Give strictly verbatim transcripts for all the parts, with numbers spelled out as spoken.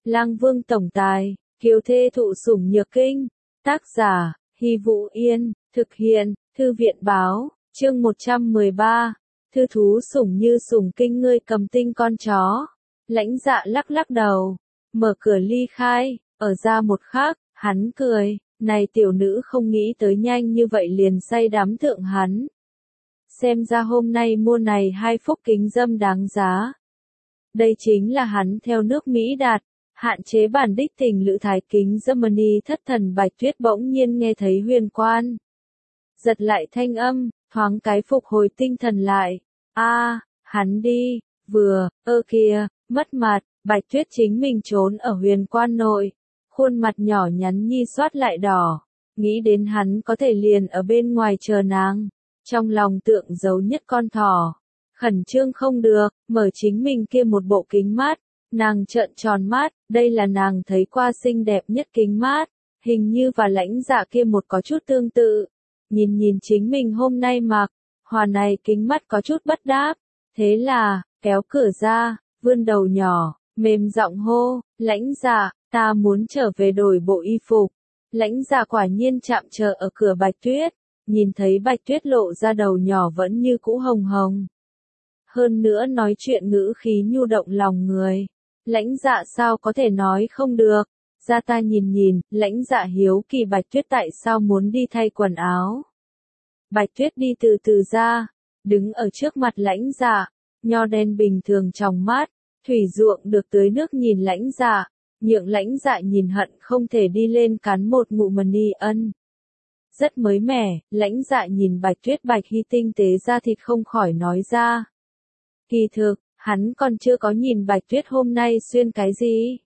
Lang Vương tổng tài, kiều thê thụ sủng nhược kinh. Tác giả, Hy Vũ Yên, thực hiện, Thư viện báo, chương một trăm mười ba. Thư thú sủng như sủng kinh ngươi cầm tinh con chó. Lãnh Dạ lắc lắc đầu, mở cửa ly khai, ở ra một khắc, hắn cười, này tiểu nữ không nghĩ tới nhanh như vậy liền say đắm thượng hắn. Xem ra hôm nay mua này hai phúc kính dâm đáng giá. Đây chính là hắn theo nước Mỹ đạt, hạn chế bản đích tình lữ thái kính Germany thất thần Bạch Tuyết bỗng nhiên nghe thấy huyền quan. Giật lại thanh âm, thoáng cái phục hồi tinh thần lại. A, hắn đi, vừa, ơ kìa, mất mặt, Bạch Tuyết chính mình trốn ở huyền quan nội. Khuôn mặt nhỏ nhắn nhi xoát lại đỏ, nghĩ đến hắn có thể liền ở bên ngoài chờ nàng. Trong lòng tượng giấu nhất con thỏ, khẩn trương không được, mở chính mình kia một bộ kính mát, nàng trợn tròn mắt, đây là nàng thấy qua xinh đẹp nhất kính mát, hình như và Lãnh Dạ kia một có chút tương tự. Nhìn nhìn chính mình hôm nay mặc, hòa này kính mắt có chút bất đáp, thế là, kéo cửa ra, vươn đầu nhỏ, mềm giọng hô, Lãnh Dạ, ta muốn trở về đổi bộ y phục. Lãnh Dạ quả nhiên chạm chờ ở cửa Bạch Tuyết. Nhìn thấy Bạch Tuyết lộ ra đầu nhỏ vẫn như cũ hồng hồng. Hơn nữa nói chuyện ngữ khí nhu động lòng người. Lãnh Dạ sao có thể nói không được. Ra ta nhìn nhìn, Lãnh Dạ hiếu kỳ Bạch Tuyết tại sao muốn đi thay quần áo. Bạch Tuyết đi từ từ ra, đứng ở trước mặt Lãnh Dạ, nho đen bình thường trong mắt, thủy ruộng được tưới nước nhìn Lãnh Dạ, nhượng Lãnh Dạ nhìn hận không thể đi lên cắn một ngụm mani ân. Rất mới mẻ, Lãnh Dạ nhìn Bạch Tuyết bạch hy tinh tế ra thịt không khỏi nói ra. Kỳ thực, hắn còn chưa có nhìn Bạch Tuyết hôm nay xuyên cái gì.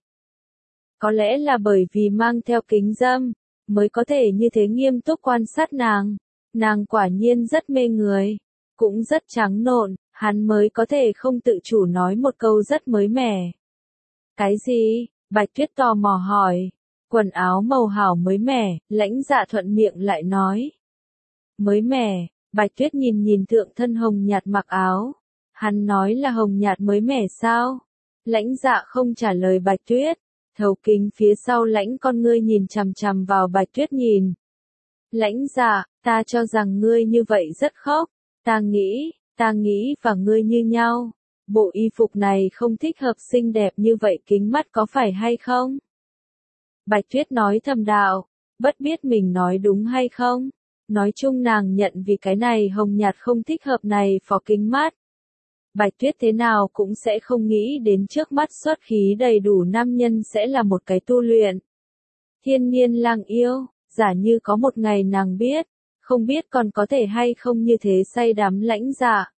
Có lẽ là bởi vì mang theo kính dâm, mới có thể như thế nghiêm túc quan sát nàng. Nàng quả nhiên rất mê người, cũng rất trắng nộn, hắn mới có thể không tự chủ nói một câu rất mới mẻ. Cái gì? Bạch Tuyết tò mò hỏi. Quần áo màu hảo mới mẻ, Lãnh Dạ thuận miệng lại nói. Mới mẻ, Bạch Tuyết nhìn nhìn thượng thân hồng nhạt mặc áo. Hắn nói là hồng nhạt mới mẻ sao? Lãnh Dạ không trả lời Bạch Tuyết. Thấu kính phía sau lãnh con ngươi nhìn chằm chằm vào Bạch Tuyết nhìn. Lãnh Dạ, ta cho rằng ngươi như vậy rất khóc. Ta nghĩ, ta nghĩ và ngươi như nhau. Bộ y phục này không thích hợp xinh đẹp như vậy kính mắt có phải hay không? Bạch Tuyết nói thầm đạo, bất biết mình nói đúng hay không. Nói chung nàng nhận vì cái này hồng nhạt không thích hợp này phó kính mát. Bạch Tuyết thế nào cũng sẽ không nghĩ đến trước mắt xuất khí đầy đủ nam nhân sẽ là một cái tu luyện. Thiên nhiên lang yêu, giả như có một ngày nàng biết, không biết còn có thể hay không như thế say đắm Lãnh Dạ.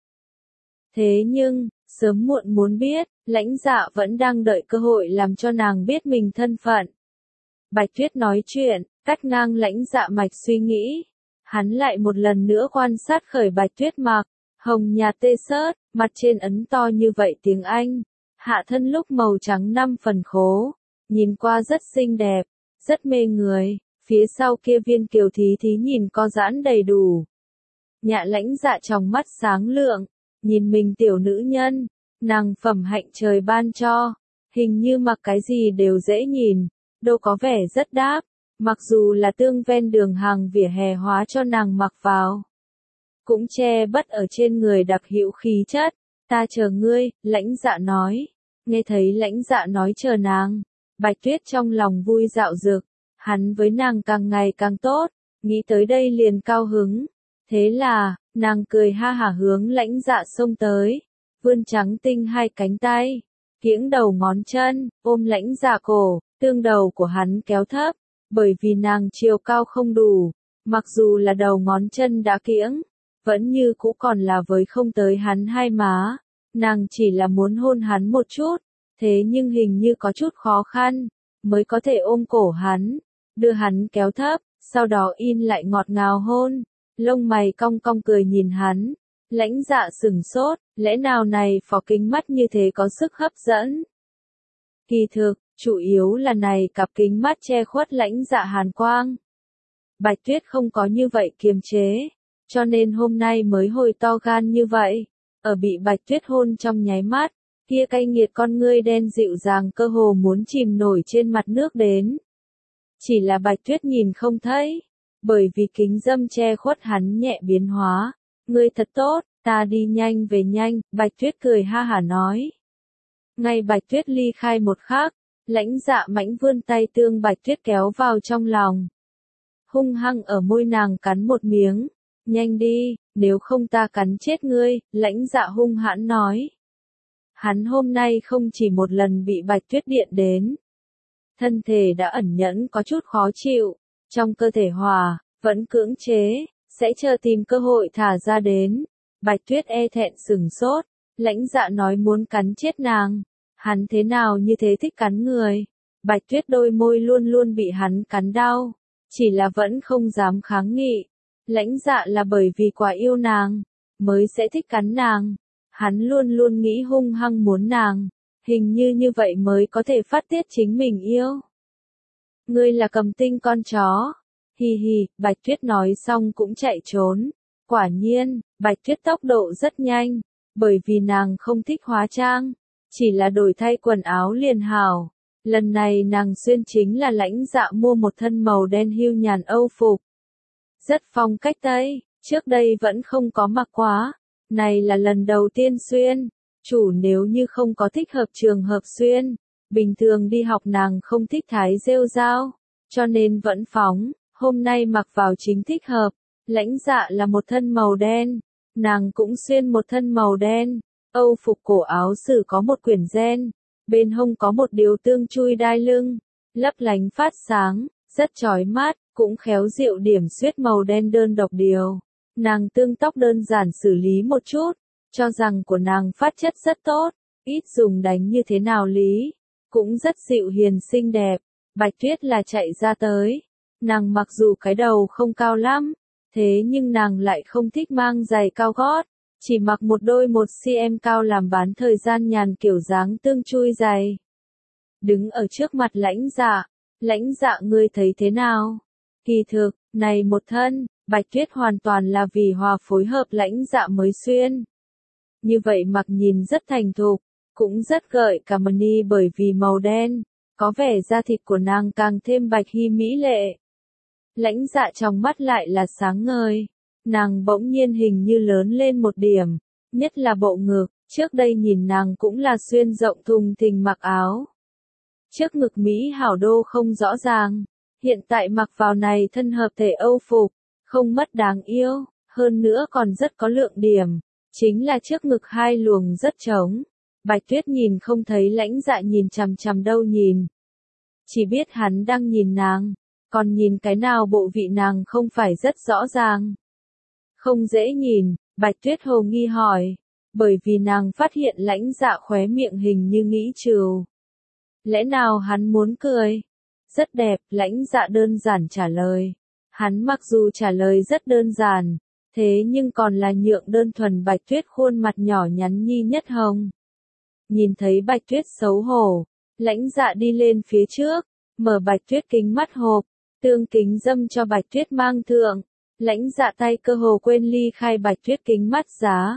Thế nhưng, sớm muộn muốn biết, Lãnh Dạ vẫn đang đợi cơ hội làm cho nàng biết mình thân phận. Bạch Tuyết nói chuyện, cắt ngang Lãnh Dạ mạch suy nghĩ. Hắn lại một lần nữa quan sát khởi Bạch Tuyết mặc, hồng nhạt tê sớt, mặt trên ấn to như vậy tiếng Anh, hạ thân lúc màu trắng năm phần khố, nhìn qua rất xinh đẹp, rất mê người, phía sau kia viên kiều thí thí nhìn co giãn đầy đủ. Nhạ Lãnh Dạ trong mắt sáng lượng, nhìn mình tiểu nữ nhân, nàng phẩm hạnh trời ban cho, hình như mặc cái gì đều dễ nhìn. Đâu có vẻ rất đáp, mặc dù là tương ven đường hàng vỉa hè hóa cho nàng mặc vào. Cũng che bất ở trên người đặc hữu khí chất, ta chờ ngươi, Lãnh Dạ nói. Nghe thấy Lãnh Dạ nói chờ nàng, Bạch Tuyết trong lòng vui dạo dực, hắn với nàng càng ngày càng tốt, nghĩ tới đây liền cao hứng. Thế là, nàng cười ha hả hướng Lãnh Dạ xông tới, vươn trắng tinh hai cánh tay, kiễng đầu ngón chân, ôm Lãnh Dạ cổ. Tương đầu của hắn kéo thấp, bởi vì nàng chiều cao không đủ, mặc dù là đầu ngón chân đã kiễng, vẫn như cũ còn là với không tới hắn hai má, nàng chỉ là muốn hôn hắn một chút, thế nhưng hình như có chút khó khăn, mới có thể ôm cổ hắn, đưa hắn kéo thấp, sau đó in lại ngọt ngào hôn, lông mày cong cong cười nhìn hắn, Lãnh Dạ sửng sốt, lẽ nào này phó kính mắt như thế có sức hấp dẫn? Kỳ thực, chủ yếu là này cặp kính mắt che khuất Lãnh Dạ hàn quang. Bạch Tuyết không có như vậy kiềm chế, cho nên hôm nay mới hồi to gan như vậy. Ở bị Bạch Tuyết hôn trong nháy mắt, kia cay nghiệt con ngươi đen dịu dàng cơ hồ muốn chìm nổi trên mặt nước đến. Chỉ là Bạch Tuyết nhìn không thấy, bởi vì kính dâm che khuất hắn nhẹ biến hóa. Ngươi thật tốt, ta đi nhanh về nhanh, Bạch Tuyết cười ha hả nói. Ngay Bạch Tuyết ly khai một khắc, Lãnh Dạ mãnh vươn tay tương Bạch Tuyết kéo vào trong lòng. Hung hăng ở môi nàng cắn một miếng. Nhanh đi, nếu không ta cắn chết ngươi, Lãnh Dạ hung hãn nói. Hắn hôm nay không chỉ một lần bị Bạch Tuyết điện đến. Thân thể đã ẩn nhẫn có chút khó chịu, trong cơ thể hòa, vẫn cưỡng chế, sẽ chờ tìm cơ hội thả ra đến. Bạch Tuyết e thẹn sừng sốt, Lãnh Dạ nói muốn cắn chết nàng. Hắn thế nào như thế thích cắn người. Bạch Tuyết đôi môi luôn luôn bị hắn cắn đau, chỉ là vẫn không dám kháng nghị. Lãnh Dạ là bởi vì quá yêu nàng, mới sẽ thích cắn nàng. Hắn luôn luôn nghĩ hung hăng muốn nàng, hình như như vậy mới có thể phát tiết chính mình yêu. Ngươi là Cầm Tinh con chó. Hi hi, Bạch Tuyết nói xong cũng chạy trốn. Quả nhiên, Bạch Tuyết tốc độ rất nhanh, bởi vì nàng không thích hóa trang, chỉ là đổi thay quần áo liền hảo. Lần này nàng xuyên chính là Lãnh Dạ mua một thân màu đen hưu nhàn Âu phục. Rất phong cách Tây, trước đây vẫn không có mặc quá, này là lần đầu tiên xuyên. Chủ nếu như không có thích hợp trường hợp xuyên, bình thường đi học nàng không thích thái rêu rao, cho nên vẫn phóng, hôm nay mặc vào chính thích hợp. Lãnh Dạ là một thân màu đen, nàng cũng xuyên một thân màu đen. Âu phục cổ áo sử có một quyển gen, bên hông có một điều tương chui đai lưng, lấp lánh phát sáng, rất chói mắt, cũng khéo diệu điểm xuyết màu đen đơn độc điều. Nàng tương tóc đơn giản xử lý một chút, cho rằng của nàng phát chất rất tốt, ít dùng đánh như thế nào lý, cũng rất dịu hiền xinh đẹp. Bạch Tuyết là chạy ra tới, nàng mặc dù cái đầu không cao lắm, thế nhưng nàng lại không thích mang giày cao gót, chỉ mặc một đôi một xăng-ti-mét cao làm bán thời gian nhàn kiểu dáng tương chui giày. Đứng ở trước mặt Lãnh Dạ, Lãnh Dạ ngươi thấy thế nào? Kỳ thực, này một thân, Bạch Tuyết hoàn toàn là vì hòa phối hợp Lãnh Dạ mới xuyên. Như vậy mặc nhìn rất thành thục, cũng rất gợi cảm ni bởi vì màu đen, có vẻ da thịt của nàng càng thêm bạch hi mỹ lệ. Lãnh Dạ trong mắt lại là sáng ngời, nàng bỗng nhiên hình như lớn lên một điểm, nhất là bộ ngực, trước đây nhìn nàng cũng là xuyên rộng thùng thình mặc áo. Trước ngực Mỹ hảo đô không rõ ràng, hiện tại mặc vào này thân hợp thể Âu phục, không mất đáng yêu, hơn nữa còn rất có lượng điểm, chính là trước ngực hai luồng rất trống. Bạch Tuyết nhìn không thấy Lãnh Dạ nhìn chằm chằm đâu nhìn, chỉ biết hắn đang nhìn nàng, còn nhìn cái nào bộ vị nàng không phải rất rõ ràng. Không dễ nhìn, Bạch Tuyết hồ nghi hỏi, bởi vì nàng phát hiện Lãnh Dạ khóe miệng hình như nghĩ trừ. Lẽ nào hắn muốn cười? Rất đẹp, Lãnh Dạ đơn giản trả lời. Hắn mặc dù trả lời rất đơn giản, thế nhưng còn là nhượng đơn thuần Bạch Tuyết khuôn mặt nhỏ nhắn nhi nhất hồng. Nhìn thấy Bạch Tuyết xấu hổ, Lãnh Dạ đi lên phía trước, mở Bạch Tuyết kính mắt hộp, tương kính dâm cho Bạch Tuyết mang thượng. Lãnh Dạ tay cơ hồ quên ly khai Bạch Tuyết kính mắt giá.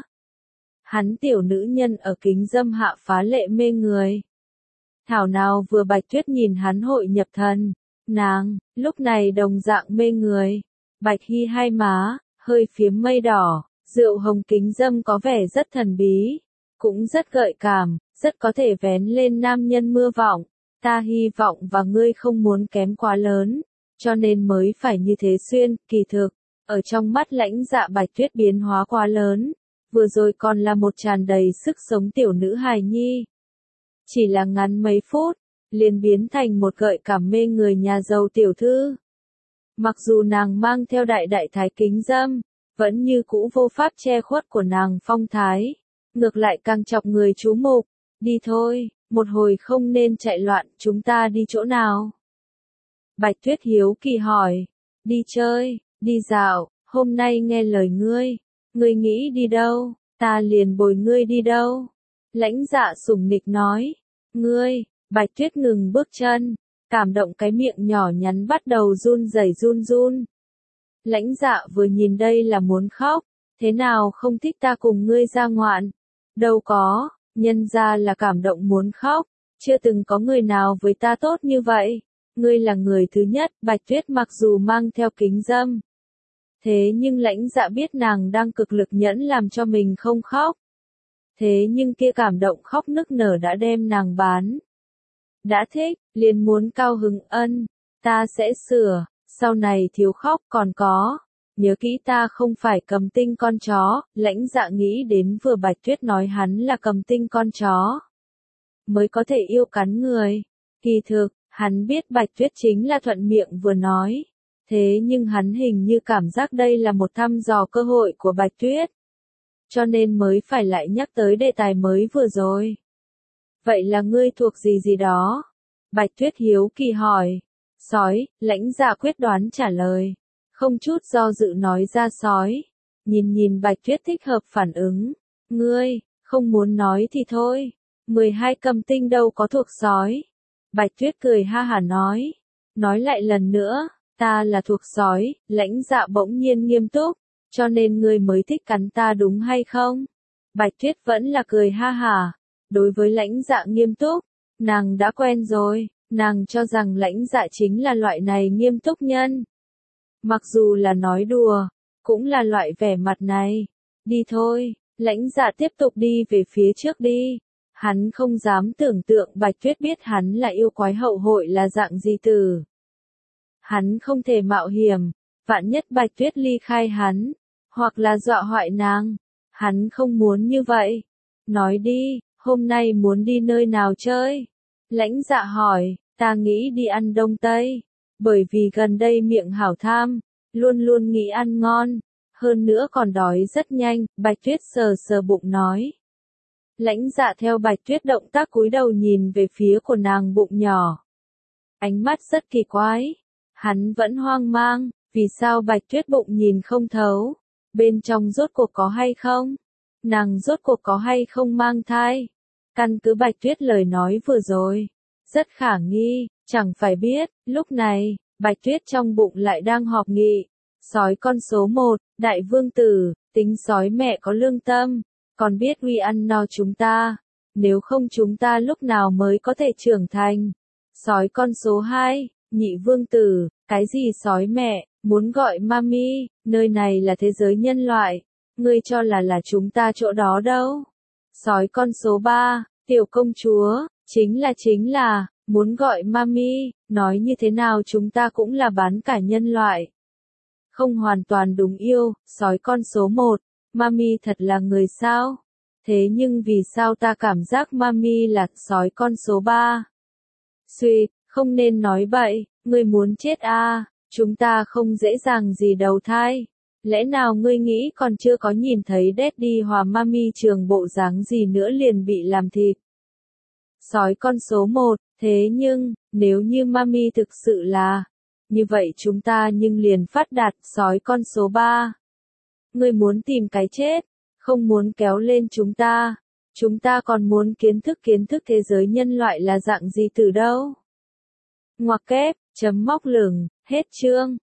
Hắn tiểu nữ nhân ở kính dâm hạ phá lệ mê người. Thảo nào vừa Bạch Tuyết nhìn hắn hội nhập thần, nàng, lúc này đồng dạng mê người. Bạch hi hai má, hơi phiếm mây đỏ, rượu hồng kính dâm có vẻ rất thần bí, cũng rất gợi cảm, rất có thể vén lên nam nhân mưa vọng. Ta hy vọng và ngươi không muốn kém quá lớn, cho nên mới phải như thế xuyên, kỳ thực. Ở trong mắt Lãnh Dạ Bạch Tuyết biến hóa quá lớn, vừa rồi còn là một tràn đầy sức sống tiểu nữ hài nhi. Chỉ là ngắn mấy phút, liền biến thành một gợi cảm mê người nhà giàu tiểu thư. Mặc dù nàng mang theo đại đại thái kính dâm, vẫn như cũ vô pháp che khuất của nàng phong thái, ngược lại càng chọc người chú mục. Đi thôi, một hồi không nên chạy loạn, chúng ta đi chỗ nào? Bạch Tuyết hiếu kỳ hỏi. Đi chơi. Đi dạo, hôm nay nghe lời ngươi, ngươi nghĩ đi đâu, ta liền bồi ngươi đi đâu. Lãnh Dạ sủng nịch nói, ngươi, Bạch Tuyết ngừng bước chân, cảm động cái miệng nhỏ nhắn bắt đầu run rẩy run run. Lãnh Dạ vừa nhìn đây là muốn khóc, thế nào không thích ta cùng ngươi ra ngoạn, đâu có, Nhân ra là cảm động muốn khóc, chưa từng có người nào với ta tốt như vậy. Ngươi là người thứ nhất. Bạch Tuyết mặc dù mang theo kính dâm. Thế nhưng Lãnh Dạ biết nàng đang cực lực nhẫn làm cho mình không khóc. Thế nhưng kia cảm động khóc nức nở đã đem nàng bán. Đã thích, liền muốn cao hứng ân, ta sẽ sửa, sau này thiếu khóc còn có. Nhớ kỹ ta không phải cầm tinh con chó. Lãnh Dạ nghĩ đến vừa Bạch Tuyết nói hắn là cầm tinh con chó. Mới có thể yêu cắn người. Kỳ thực, hắn biết Bạch Tuyết chính là thuận miệng vừa nói. Thế nhưng hắn hình như cảm giác đây là một thăm dò cơ hội của Bạch Tuyết. Cho nên mới phải lại nhắc tới đề tài mới vừa rồi. Vậy là ngươi thuộc gì gì đó? Bạch Tuyết hiếu kỳ hỏi. Sói. Lãnh Dạ quyết đoán trả lời. Không chút do dự nói ra sói. Nhìn nhìn Bạch Tuyết thích hợp phản ứng. Ngươi, không muốn nói thì thôi. mười hai cầm tinh đâu có thuộc sói. Bạch Tuyết cười ha hả nói. Nói lại lần nữa, ta là thuộc sói. Lãnh Dạ bỗng nhiên nghiêm túc. Cho nên ngươi mới thích cắn ta đúng hay không? Bạch Tuyết vẫn là cười ha hả. Đối với Lãnh Dạ nghiêm túc, nàng đã quen rồi. Nàng cho rằng Lãnh Dạ chính là loại này nghiêm túc nhân. Mặc dù là nói đùa, cũng là loại vẻ mặt này. Đi thôi. Lãnh Dạ tiếp tục đi về phía trước đi. Hắn không dám tưởng tượng Bạch Tuyết biết hắn là yêu quái hậu hội là dạng gì tử. Hắn không thể mạo hiểm, vạn nhất Bạch Tuyết ly khai hắn, hoặc là dọa hoại nàng. Hắn không muốn như vậy. Nói đi, hôm nay muốn đi nơi nào chơi? Lãnh Dạ hỏi, ta nghĩ đi ăn Đông Tây. Bởi vì gần đây miệng hảo tham, luôn luôn nghĩ ăn ngon. Hơn nữa còn đói rất nhanh. Bạch Tuyết sờ sờ bụng nói. Lãnh Dạ theo Bạch Tuyết động tác cúi đầu nhìn về phía của nàng bụng nhỏ. Ánh mắt rất kỳ quái. Hắn vẫn hoang mang, vì sao Bạch Tuyết bụng nhìn không thấu? Bên trong rốt cuộc có hay không? Nàng rốt cuộc có hay không mang thai? Căn cứ Bạch Tuyết lời nói vừa rồi, rất khả nghi, chẳng phải biết, lúc này, Bạch Tuyết trong bụng lại đang họp nghị. Sói con số một, đại vương tử, tính sói mẹ có lương tâm, còn biết uy ăn no chúng ta, nếu không chúng ta lúc nào mới có thể trưởng thành. Sói con số hai, nhị vương tử, cái gì sói mẹ, muốn gọi mami, nơi này là thế giới nhân loại, ngươi cho là là chúng ta chỗ đó đâu. Sói con số ba, tiểu công chúa, chính là chính là, muốn gọi mami, nói như thế nào chúng ta cũng là bán cả nhân loại. Không hoàn toàn đúng yêu. Sói con số một, mami thật là người sao? Thế nhưng vì sao ta cảm giác mami là sói con số ba? Suy, không nên nói bậy, ngươi muốn chết à, chúng ta không dễ dàng gì đầu thai. Lẽ nào ngươi nghĩ còn chưa có nhìn thấy Daddy hòa mami trường bộ dáng gì nữa liền bị làm thịt? Sói con số một, thế nhưng, nếu như mami thực sự là, như vậy chúng ta nhưng liền phát đạt. Sói con số ba. Ngươi muốn tìm cái chết, không muốn kéo lên chúng ta. Chúng ta còn muốn kiến thức kiến thức thế giới nhân loại là dạng gì từ đâu. Ngoặc kép, chấm móc lửng, hết chương.